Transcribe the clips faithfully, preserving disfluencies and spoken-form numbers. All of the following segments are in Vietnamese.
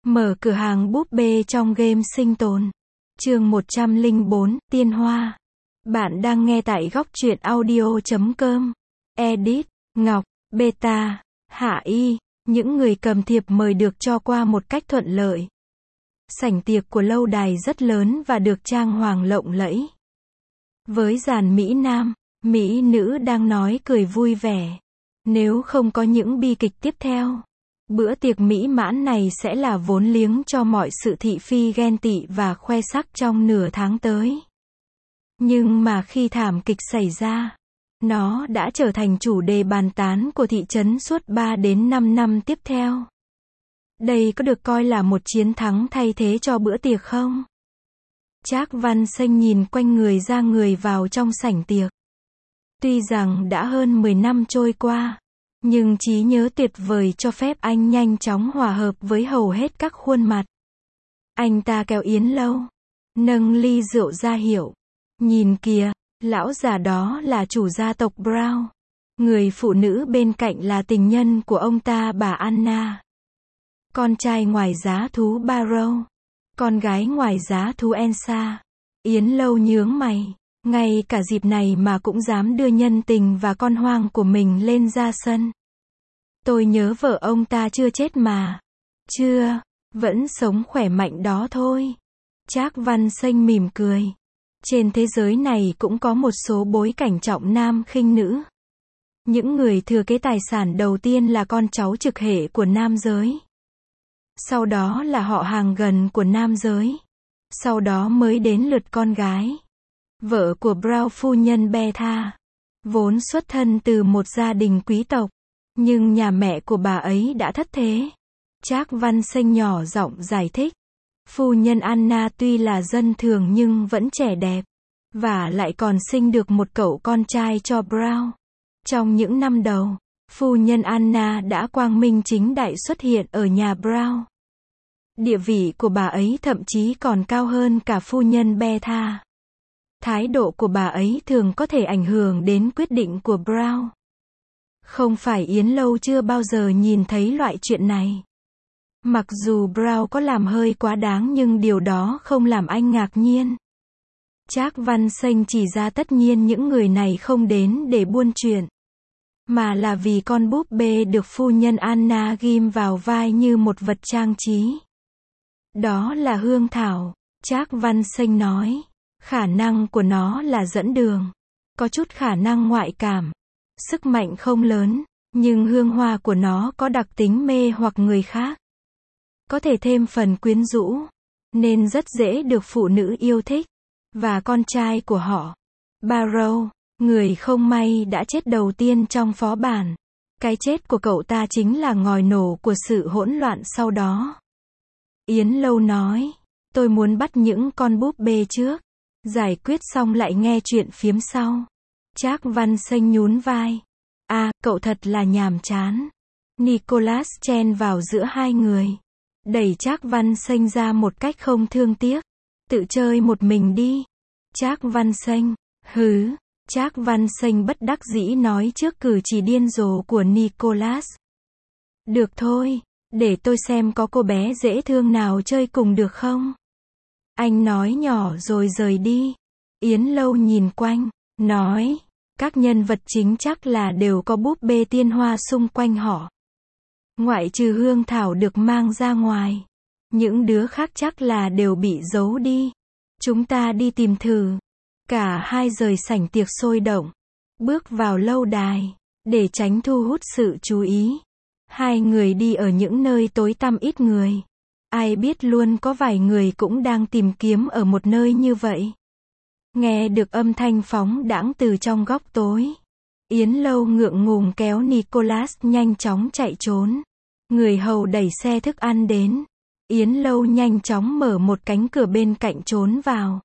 Mở cửa hàng búp bê trong game sinh tồn. Chương một trăm lẻ bốn, Tiên Hoa. Bạn đang nghe tại góc truyện audio chấm com. Edit, Ngọc, Beta, Hạ Y, những người cầm thiệp mời được cho qua một cách thuận lợi. Sảnh tiệc của lâu đài rất lớn và được trang hoàng lộng lẫy. Với dàn Mỹ Nam, Mỹ nữ đang nói cười vui vẻ. Nếu không có những bi kịch tiếp theo, bữa tiệc mỹ mãn này sẽ là vốn liếng cho mọi sự thị phi ghen tị và khoe sắc trong nửa tháng tới. Nhưng mà khi thảm kịch xảy ra, nó đã trở thành chủ đề bàn tán của thị trấn suốt ba đến năm năm tiếp theo. Đây có được coi là một chiến thắng thay thế cho bữa tiệc không? Trác Văn Xanh nhìn quanh người ra người vào trong sảnh tiệc. Tuy rằng đã hơn mười năm trôi qua, nhưng trí nhớ tuyệt vời cho phép anh nhanh chóng hòa hợp với hầu hết các khuôn mặt. Anh ta kéo Yến Lâu, nâng ly rượu ra hiệu. Nhìn kìa, lão già đó là chủ gia tộc Brown. Người phụ nữ bên cạnh là tình nhân của ông ta, bà Anna. Con trai ngoài giá thú Barrow. Con gái ngoài giá thú Elsa. Yến Lâu nhướng mày. Ngay cả dịp này mà cũng dám đưa nhân tình và con hoang của mình lên ra sân. Tôi nhớ vợ ông ta chưa chết mà. Chưa, vẫn sống khỏe mạnh đó thôi. Trác Văn Xanh mỉm cười. Trên thế giới này cũng có một số bối cảnh trọng nam khinh nữ. Những người thừa kế tài sản đầu tiên là con cháu trực hệ của nam giới. Sau đó là họ hàng gần của nam giới. Sau đó mới đến lượt con gái. Vợ của Brown, phu nhân Beta, vốn xuất thân từ một gia đình quý tộc, nhưng nhà mẹ của bà ấy đã thất thế. Trác Văn Xanh nhỏ giọng giải thích. Phu nhân Anna tuy là dân thường nhưng vẫn trẻ đẹp, và lại còn sinh được một cậu con trai cho Brown. Trong những năm đầu, phu nhân Anna đã quang minh chính đại xuất hiện ở nhà Brown. Địa vị của bà ấy thậm chí còn cao hơn cả phu nhân Beta. Thái độ của bà ấy thường có thể ảnh hưởng đến quyết định của Brown. Không phải Yến Lâu chưa bao giờ nhìn thấy loại chuyện này. Mặc dù Brown có làm hơi quá đáng nhưng điều đó không làm anh ngạc nhiên. Trác Văn Xanh chỉ ra tất nhiên những người này không đến để buôn chuyện, mà là vì con búp bê được phu nhân Anna ghim vào vai như một vật trang trí. Đó là hương thảo, Trác Văn Xanh nói. Khả năng của nó là dẫn đường. Có chút khả năng ngoại cảm. Sức mạnh không lớn, nhưng hương hoa của nó có đặc tính mê hoặc người khác. Có thể thêm phần quyến rũ, nên rất dễ được phụ nữ yêu thích. Và con trai của họ, Barrow, người không may đã chết đầu tiên trong phó bản. Cái chết của cậu ta chính là ngòi nổ của sự hỗn loạn sau đó. Yến Lâu nói, tôi muốn bắt những con búp bê trước. Giải quyết xong lại nghe chuyện phiếm sau. Trác Văn Xanh nhún vai. À, cậu thật là nhàm chán. Nicholas chen vào giữa hai người. Đẩy Trác Văn Xanh ra một cách không thương tiếc. Tự chơi một mình đi. Trác Văn Xanh. Hứ. Trác Văn Xanh bất đắc dĩ nói trước cử chỉ điên rồ của Nicholas. Được thôi. Để tôi xem có cô bé dễ thương nào chơi cùng được không? Anh nói nhỏ rồi rời đi. Yến Lâu nhìn quanh, nói, các nhân vật chính chắc là đều có búp bê tiên hoa xung quanh họ. Ngoại trừ hương thảo được mang ra ngoài. Những đứa khác chắc là đều bị giấu đi. Chúng ta đi tìm thử. Cả hai rời sảnh tiệc sôi động. Bước vào lâu đài. Để tránh thu hút sự chú ý. Hai người đi ở những nơi tối tăm ít người. Ai biết luôn có vài người cũng đang tìm kiếm ở một nơi như vậy. Nghe được âm thanh phóng đãng từ trong góc tối. Yến Lâu ngượng ngùng kéo Nicholas nhanh chóng chạy trốn. Người hầu đẩy xe thức ăn đến. Yến Lâu nhanh chóng mở một cánh cửa bên cạnh trốn vào.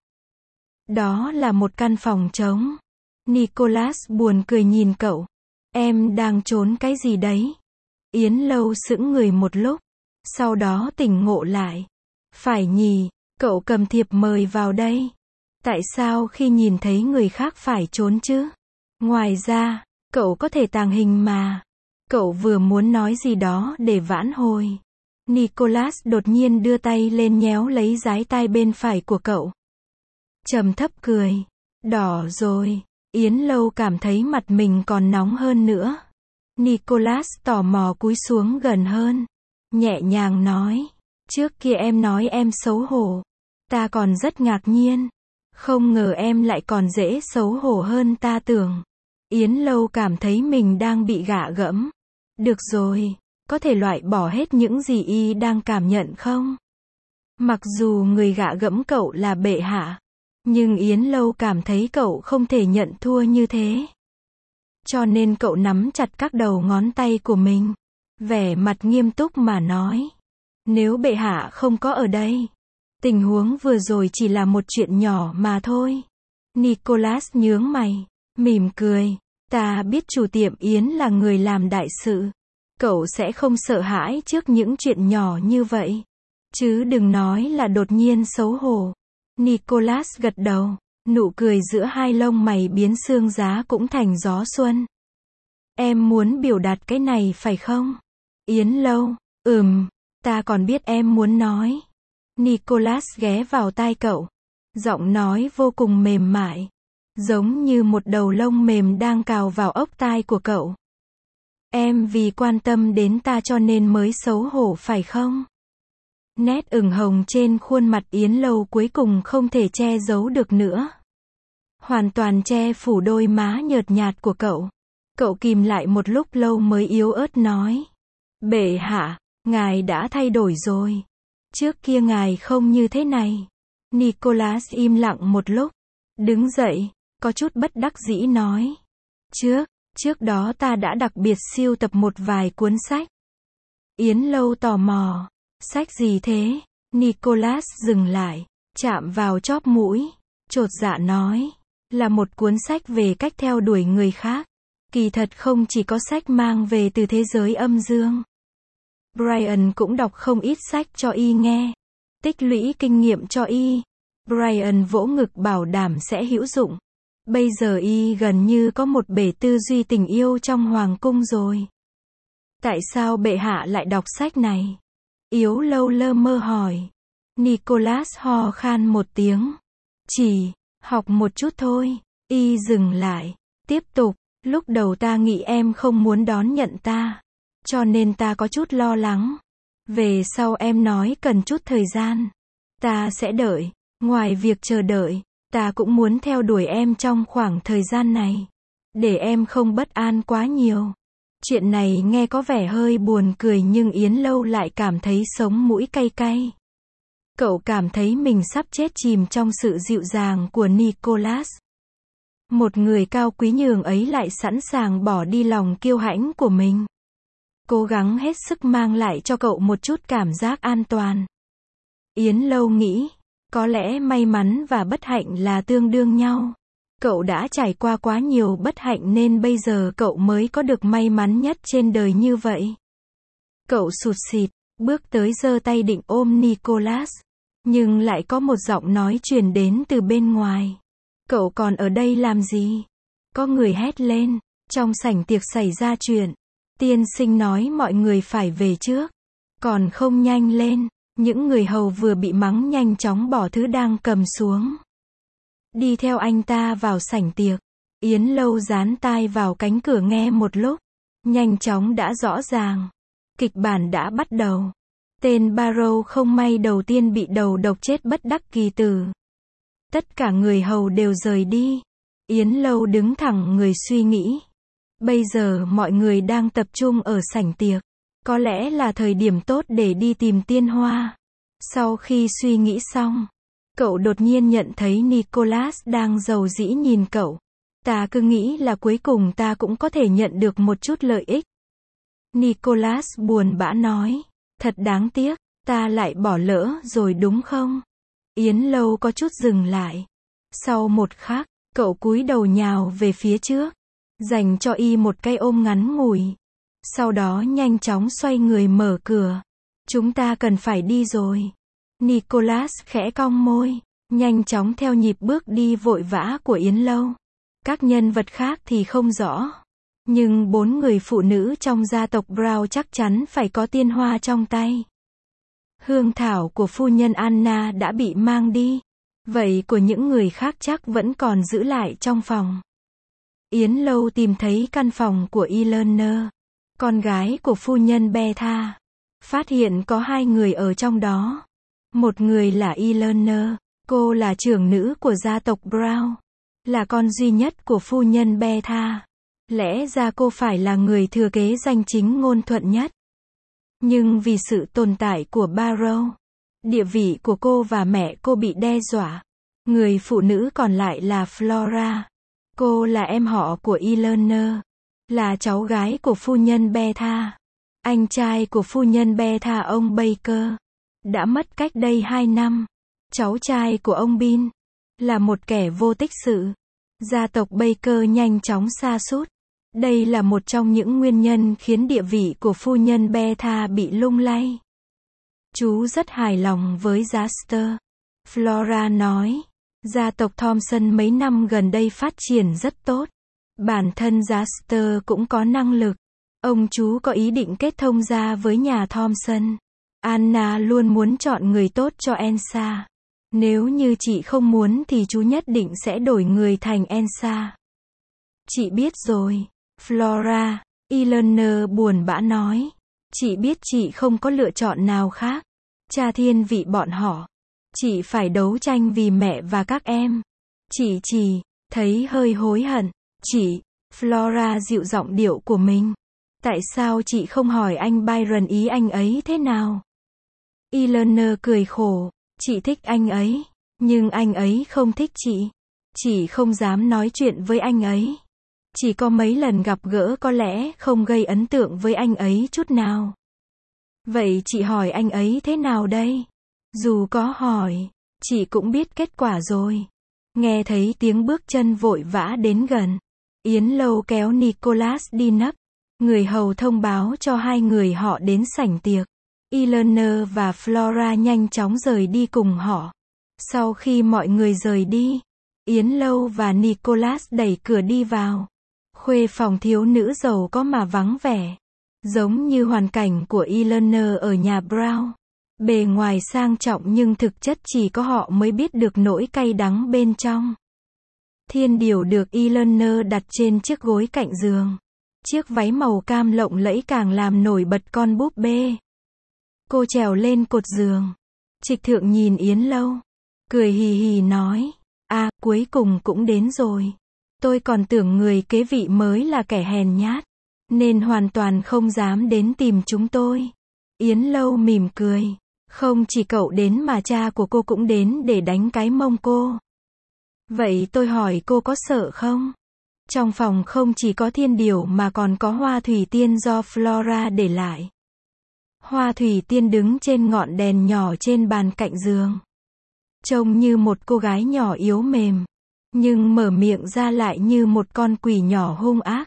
Đó là một căn phòng trống. Nicholas buồn cười nhìn cậu. Em đang trốn cái gì đấy? Yến Lâu sững người một lúc. Sau đó tỉnh ngộ lại. Phải nhỉ, cậu cầm thiệp mời vào đây. Tại sao khi nhìn thấy người khác phải trốn chứ? Ngoài ra, cậu có thể tàng hình mà. Cậu vừa muốn nói gì đó để vãn hồi. Nicholas đột nhiên đưa tay lên nhéo lấy dái tai bên phải của cậu. Trầm thấp cười. Đỏ rồi. Yến Lâu cảm thấy mặt mình còn nóng hơn nữa. Nicholas tò mò cúi xuống gần hơn. Nhẹ nhàng nói. Trước kia em nói em xấu hổ. Ta còn rất ngạc nhiên. Không ngờ em lại còn dễ xấu hổ hơn ta tưởng. Yến Lâu cảm thấy mình đang bị gạ gẫm. Được rồi, có thể loại bỏ hết những gì y đang cảm nhận không? Mặc dù người gạ gẫm cậu là bệ hạ, nhưng Yến Lâu cảm thấy cậu không thể nhận thua như thế. Cho nên cậu nắm chặt các đầu ngón tay của mình, vẻ mặt nghiêm túc mà nói. Nếu bệ hạ không có ở đây, tình huống vừa rồi chỉ là một chuyện nhỏ mà thôi. Nicholas nhướng mày, mỉm cười. Ta biết chủ tiệm Yến là người làm đại sự. Cậu sẽ không sợ hãi trước những chuyện nhỏ như vậy. Chứ đừng nói là đột nhiên xấu hổ. Nicholas gật đầu. Nụ cười giữa hai lông mày biến xương giá cũng thành gió xuân. Em muốn biểu đạt cái này phải không? Yến Lâu. Ừm, ta còn biết em muốn nói. Nicholas ghé vào tai cậu. Giọng nói vô cùng mềm mại. Giống như một đầu lông mềm đang cào vào ốc tai của cậu. Em vì quan tâm đến ta cho nên mới xấu hổ phải không? Nét ửng hồng trên khuôn mặt Yến Lâu cuối cùng không thể che giấu được nữa. Hoàn toàn che phủ đôi má nhợt nhạt của cậu. Cậu kìm lại một lúc lâu mới yếu ớt nói. Bệ hạ, ngài đã thay đổi rồi. Trước kia ngài không như thế này. Nicholas im lặng một lúc. Đứng dậy. Có chút bất đắc dĩ nói. Trước, trước đó ta đã đặc biệt sưu tập một vài cuốn sách. Yến Lâu tò mò. Sách gì thế? Nicholas dừng lại, chạm vào chóp mũi, chột dạ nói. Là một cuốn sách về cách theo đuổi người khác. Kỳ thật không chỉ có sách mang về từ thế giới âm dương. Brian cũng đọc không ít sách cho y nghe. Tích lũy kinh nghiệm cho y. Brian vỗ ngực bảo đảm sẽ hữu dụng. Bây giờ y gần như có một bể tư duy tình yêu trong hoàng cung rồi. Tại sao bệ hạ lại đọc sách này? Yến Lâu lơ mơ hỏi. Nicholas ho khan một tiếng. Chỉ, học một chút thôi. Y dừng lại. Tiếp tục, lúc đầu ta nghĩ em không muốn đón nhận ta. Cho nên ta có chút lo lắng. Về sau em nói cần chút thời gian. Ta sẽ đợi. Ngoài việc chờ đợi, ta cũng muốn theo đuổi em trong khoảng thời gian này. Để em không bất an quá nhiều. Chuyện này nghe có vẻ hơi buồn cười nhưng Yến Lâu lại cảm thấy sống mũi cay cay. Cậu cảm thấy mình sắp chết chìm trong sự dịu dàng của Nicholas. Một người cao quý nhường ấy lại sẵn sàng bỏ đi lòng kiêu hãnh của mình. Cố gắng hết sức mang lại cho cậu một chút cảm giác an toàn. Yến Lâu nghĩ, có lẽ may mắn và bất hạnh là tương đương nhau. Cậu đã trải qua quá nhiều bất hạnh nên bây giờ cậu mới có được may mắn nhất trên đời như vậy. Cậu sụt sịt, bước tới giơ tay định ôm Nicholas. Nhưng lại có một giọng nói truyền đến từ bên ngoài. Cậu còn ở đây làm gì? Có người hét lên. Trong sảnh tiệc xảy ra chuyện. Tiên sinh nói mọi người phải về trước. Còn không nhanh lên. Những người hầu vừa bị mắng nhanh chóng bỏ thứ đang cầm xuống. Đi theo anh ta vào sảnh tiệc. Yến Lâu dán tai vào cánh cửa nghe một lúc. Nhanh chóng đã rõ ràng. Kịch bản đã bắt đầu. Tên Barrow không may đầu tiên bị đầu độc chết bất đắc kỳ tử. Tất cả người hầu đều rời đi. Yến Lâu đứng thẳng người suy nghĩ. Bây giờ mọi người đang tập trung ở sảnh tiệc. Có lẽ là thời điểm tốt để đi tìm Tiên Hoa. Sau khi suy nghĩ xong, cậu đột nhiên nhận thấy Nicholas đang rầu rĩ nhìn cậu. Ta cứ nghĩ là cuối cùng ta cũng có thể nhận được một chút lợi ích. Nicholas buồn bã nói. Thật đáng tiếc, ta lại bỏ lỡ rồi đúng không? Yến Lâu có chút dừng lại. Sau một khắc, cậu cúi đầu nhào về phía trước. Dành cho y một cái ôm ngắn ngủi. Sau đó nhanh chóng xoay người mở cửa. Chúng ta cần phải đi rồi. Nicholas khẽ cong môi. Nhanh chóng theo nhịp bước đi vội vã của Yến Lâu. Các nhân vật khác thì không rõ. Nhưng bốn người phụ nữ trong gia tộc Brown chắc chắn phải có Tiên Hoa trong tay. Hương thảo của phu nhân Anna đã bị mang đi. Vậy của những người khác chắc vẫn còn giữ lại trong phòng. Yến Lâu tìm thấy căn phòng của Eleanor, con gái của phu nhân Betha. Phát hiện có hai người ở trong đó. Một người là Eleanor, cô là trưởng nữ của gia tộc Brown, là con duy nhất của phu nhân Betha. Lẽ ra cô phải là người thừa kế danh chính ngôn thuận nhất. Nhưng vì sự tồn tại của Barrow, địa vị của cô và mẹ cô bị đe dọa. Người phụ nữ còn lại là Flora. Cô là em họ của Eleanor, là cháu gái của phu nhân Betha. Anh trai của phu nhân Betha, ông Baker, đã mất cách đây hai năm. Cháu trai của ông Bin là một kẻ vô tích sự. Gia tộc Baker nhanh chóng sa sút. Đây là một trong những nguyên nhân khiến địa vị của phu nhân Betha bị lung lay. Chú rất hài lòng với Jasper, Flora nói. Gia tộc Thompson mấy năm gần đây phát triển rất tốt. Bản thân Jasper cũng có năng lực. Ông chú có ý định kết thông gia với nhà Thompson. Anna luôn muốn chọn người tốt cho Elsa. Nếu như chị không muốn thì chú nhất định sẽ đổi người thành Elsa. Chị biết rồi. Flora, Eleanor buồn bã nói. Chị biết chị không có lựa chọn nào khác. Cha thiên vị bọn họ. Chị phải đấu tranh vì mẹ và các em. Chị chỉ thấy hơi hối hận. Chị, Flora dịu giọng điệu của mình. Tại sao chị không hỏi anh Byron ý anh ấy thế nào? Eleanor cười khổ. Chị thích anh ấy, nhưng anh ấy không thích chị. Chị không dám nói chuyện với anh ấy. Chỉ có mấy lần gặp gỡ có lẽ không gây ấn tượng với anh ấy chút nào. Vậy chị hỏi anh ấy thế nào đây? Dù có hỏi, chị cũng biết kết quả rồi. Nghe thấy tiếng bước chân vội vã đến gần. Yến Lâu kéo Nicholas đi nấp. Người hầu thông báo cho hai người họ đến sảnh tiệc. Eleanor và Flora nhanh chóng rời đi cùng họ. Sau khi mọi người rời đi, Yến Lâu và Nicholas đẩy cửa đi vào. Khuê phòng thiếu nữ giàu có mà vắng vẻ. Giống như hoàn cảnh của Eleanor ở nhà Brown. Bề ngoài sang trọng nhưng thực chất chỉ có họ mới biết được nỗi cay đắng bên trong. Thiên điều được Eleanor đặt trên chiếc gối cạnh giường. Chiếc váy màu cam lộng lẫy càng làm nổi bật con búp bê. Cô trèo lên cột giường. Trịch Thượng nhìn Yến Lâu, cười hì hì nói, à, cuối cùng cũng đến rồi. Tôi còn tưởng người kế vị mới là kẻ hèn nhát, nên hoàn toàn không dám đến tìm chúng tôi. Yến Lâu mỉm cười, không chỉ cậu đến mà cha của cô cũng đến để đánh cái mông cô. Vậy tôi hỏi cô có sợ không? Trong phòng không chỉ có thiên điều mà còn có hoa thủy tiên do Flora để lại. Hoa thủy tiên đứng trên ngọn đèn nhỏ trên bàn cạnh giường. Trông như một cô gái nhỏ yếu mềm. Nhưng mở miệng ra lại như một con quỷ nhỏ hung ác.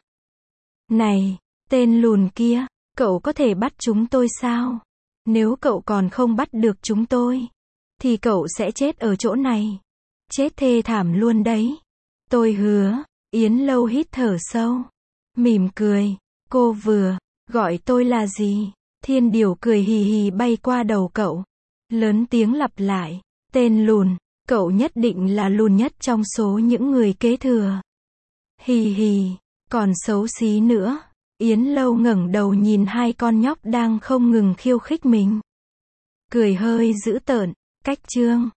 Này, tên lùn kia, cậu có thể bắt chúng tôi sao? Nếu cậu còn không bắt được chúng tôi, thì cậu sẽ chết ở chỗ này. Chết thê thảm luôn đấy. Tôi hứa. Yến Lâu hít thở sâu. Mỉm cười. Cô vừa gọi tôi là gì? Thiên điều cười hì hì bay qua đầu cậu. Lớn tiếng lặp lại. Tên lùn. Cậu nhất định là lùn nhất trong số những người kế thừa. Hì hì. Còn xấu xí nữa. Yến Lâu ngẩng đầu nhìn hai con nhóc đang không ngừng khiêu khích mình. Cười hơi dữ tợn. Cách chương.